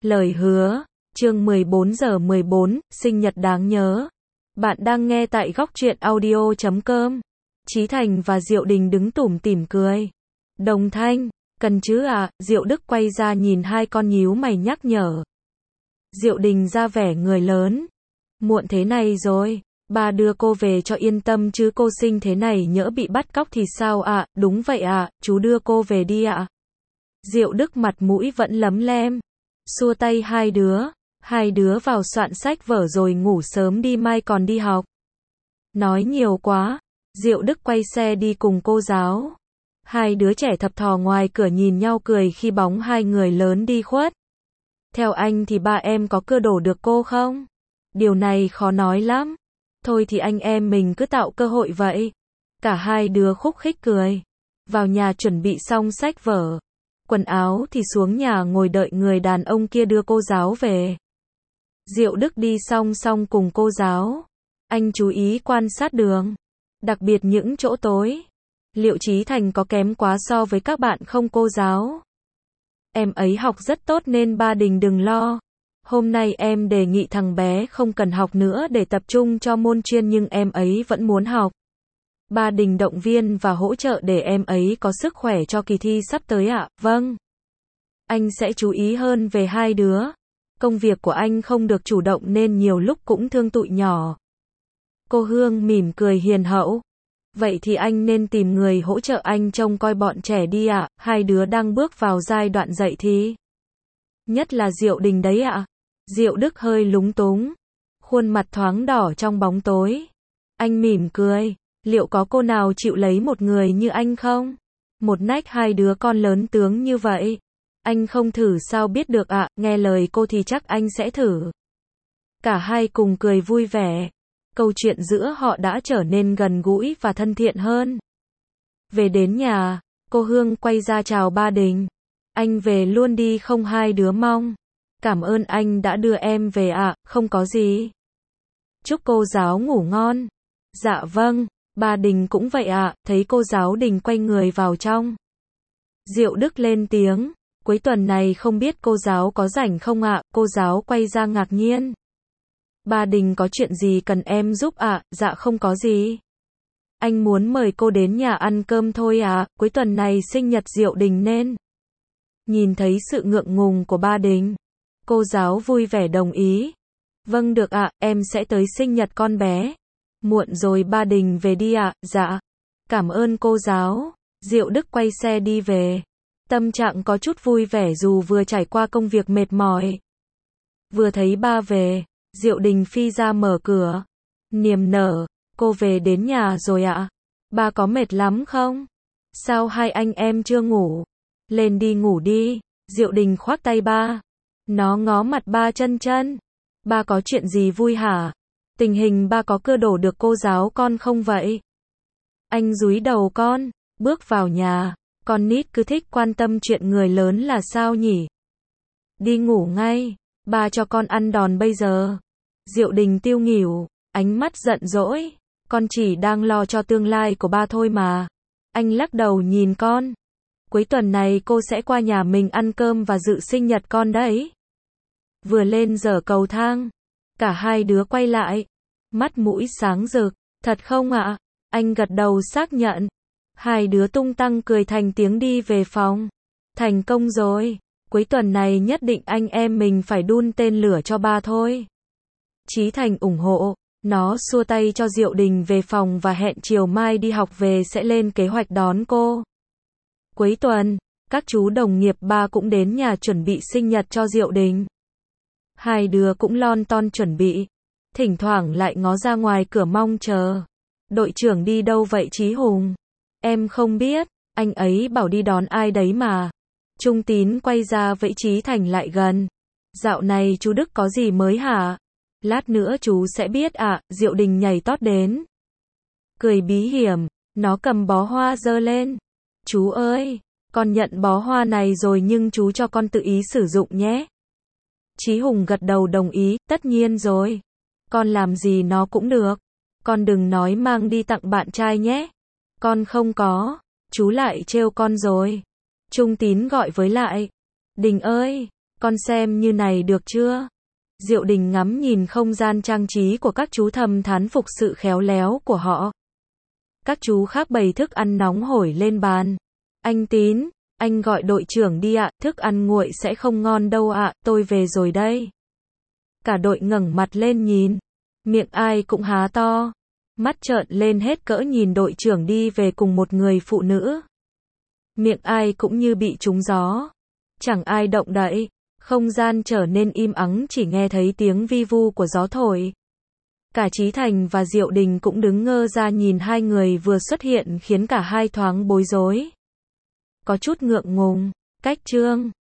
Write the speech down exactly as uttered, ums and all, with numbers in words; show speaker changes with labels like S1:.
S1: Lời hứa, chương mười bốn giờ mười bốn, sinh nhật đáng nhớ. Bạn đang nghe tại góc truyện audio chấm com. Chí Thành và Diệu Đình đứng tủm tỉm cười. Đồng Thanh, cần chứ ạ, à? Diệu Đức quay ra nhìn hai con nhíu mày nhắc nhở. Diệu Đình ra vẻ người lớn. Muộn thế này rồi, bà đưa cô về cho yên tâm chứ cô sinh thế này nhỡ bị bắt cóc thì sao ạ? À? Đúng vậy ạ, à, chú đưa cô về đi ạ. À? Diệu Đức mặt mũi vẫn lấm lem. Xua tay hai đứa, hai đứa vào soạn sách vở rồi ngủ sớm đi mai còn đi học. Nói nhiều quá, Diệu Đức quay xe đi cùng cô giáo. Hai đứa trẻ thập thò ngoài cửa nhìn nhau cười khi bóng hai người lớn đi khuất. Theo anh thì ba em có cưa đổ được cô không? Điều này khó nói lắm. Thôi thì anh em mình cứ tạo cơ hội vậy. Cả hai đứa khúc khích cười. Vào nhà chuẩn bị xong sách vở. Quần áo thì xuống nhà ngồi đợi người đàn ông kia đưa cô giáo về. Diệu Đức đi song song cùng cô giáo. Anh chú ý quan sát đường. Đặc biệt những chỗ tối. Liệu Chí Thành có kém quá so với các bạn không cô giáo? Em ấy học rất tốt nên ba Đình đừng lo. Hôm nay em đề nghị thằng bé không cần học nữa để tập trung cho môn chuyên nhưng em ấy vẫn muốn học. Ba Đình động viên và hỗ trợ để em ấy có sức khỏe cho kỳ thi sắp tới ạ. À? Vâng. Anh sẽ chú ý hơn về hai đứa. Công việc của anh không được chủ động nên nhiều lúc cũng thương tụi nhỏ. Cô Hương mỉm cười hiền hậu. Vậy thì anh nên tìm người hỗ trợ anh trông coi bọn trẻ đi ạ. À? Hai đứa đang bước vào giai đoạn dậy thì. Nhất là Diệu Đình đấy ạ. À? Diệu Đức hơi lúng túng. Khuôn mặt thoáng đỏ trong bóng tối. Anh mỉm cười. Liệu có cô nào chịu lấy một người như anh không? Một nách hai đứa con lớn tướng như vậy. Anh không thử sao biết được ạ, à? Nghe lời cô thì chắc anh sẽ thử. Cả hai cùng cười vui vẻ. Câu chuyện giữa họ đã trở nên gần gũi và thân thiện hơn. Về đến nhà, cô Hương quay ra chào ba Đình. Anh về luôn đi không hai đứa mong. Cảm ơn anh đã đưa em về ạ, à? Không có gì. Chúc cô giáo ngủ ngon. Dạ vâng. Ba Đình cũng vậy ạ, à, thấy cô giáo Đình quay người vào trong. Diệu Đức lên tiếng, cuối tuần này không biết cô giáo có rảnh không ạ, à? Cô giáo quay ra ngạc nhiên. Ba Đình có chuyện gì cần em giúp ạ, à? Dạ không có gì. Anh muốn mời cô đến nhà ăn cơm thôi à, cuối tuần này sinh nhật Diệu Đình nên. Nhìn thấy sự ngượng ngùng của ba Đình, cô giáo vui vẻ đồng ý. Vâng được ạ, à, em sẽ tới sinh nhật con bé. Muộn rồi ba Đình về đi ạ, à? Dạ. Cảm ơn cô giáo. Diệu Đức quay xe đi về. Tâm trạng có chút vui vẻ dù vừa trải qua công việc mệt mỏi. Vừa thấy ba về, Diệu Đình phi ra mở cửa. Niềm nở, cô về đến nhà rồi ạ. À? Ba có mệt lắm không? Sao hai anh em chưa ngủ? Lên đi ngủ đi. Diệu Đình khoác tay ba. Nó ngó mặt ba chân chân. Ba có chuyện gì vui hả? Tình hình ba có cưa đổ được cô giáo con không vậy? Anh dúi đầu con, bước vào nhà, con nít cứ thích quan tâm chuyện người lớn là sao nhỉ? Đi ngủ ngay, ba cho con ăn đòn bây giờ. Diệu Đình tiêu nghỉu, ánh mắt giận dỗi, con chỉ đang lo cho tương lai của ba thôi mà. Anh lắc đầu nhìn con. Cuối tuần này cô sẽ qua nhà mình ăn cơm và dự sinh nhật con đấy. Vừa lên dở cầu thang. Cả hai đứa quay lại. Mắt mũi sáng rực. Thật không ạ? À? Anh gật đầu xác nhận. Hai đứa tung tăng cười thành tiếng đi về phòng. Thành công rồi. Cuối tuần này nhất định anh em mình phải đun tên lửa cho ba thôi. Chí Thành ủng hộ. Nó xua tay cho Diệu Đình về phòng và hẹn chiều mai đi học về sẽ lên kế hoạch đón cô. Cuối tuần, các chú đồng nghiệp ba cũng đến nhà chuẩn bị sinh nhật cho Diệu Đình. Hai đứa cũng lon ton chuẩn bị. Thỉnh thoảng lại ngó ra ngoài cửa mong chờ. Đội trưởng đi đâu vậy Chí Hùng? Em không biết, anh ấy bảo đi đón ai đấy mà. Trung Tín quay ra vẫy Chí Thành lại gần. Dạo này chú Đức có gì mới hả? Lát nữa chú sẽ biết ạ, à? Diệu Đình nhảy tót đến. Cười bí hiểm, nó cầm bó hoa giơ lên. Chú ơi, con nhận bó hoa này rồi nhưng chú cho con tự ý sử dụng nhé. Chí Hùng gật đầu đồng ý, tất nhiên rồi. Con làm gì nó cũng được. Con đừng nói mang đi tặng bạn trai nhé. Con không có. Chú lại trêu con rồi. Trung Tín gọi với lại. Đình ơi, Con xem như này được chưa? Diệu Đình ngắm nhìn không gian trang trí của các chú thầm thán phục sự khéo léo của họ. Các chú khác bày thức ăn nóng hổi lên bàn. Anh Tín, anh gọi đội trưởng đi ạ, thức ăn nguội sẽ không ngon đâu ạ, tôi về rồi đây. Cả đội ngẩng mặt lên nhìn. Miệng ai cũng há to. Mắt trợn lên hết cỡ nhìn đội trưởng đi về cùng một người phụ nữ. Miệng ai cũng như bị trúng gió. Chẳng ai động đậy. Không gian trở nên im ắng, chỉ nghe thấy tiếng vi vu của gió thổi. Cả Chí Thành và Diệu Đình cũng đứng ngơ ra nhìn hai người vừa xuất hiện khiến cả hai thoáng bối rối. Có chút ngượng ngùng. Cách Trương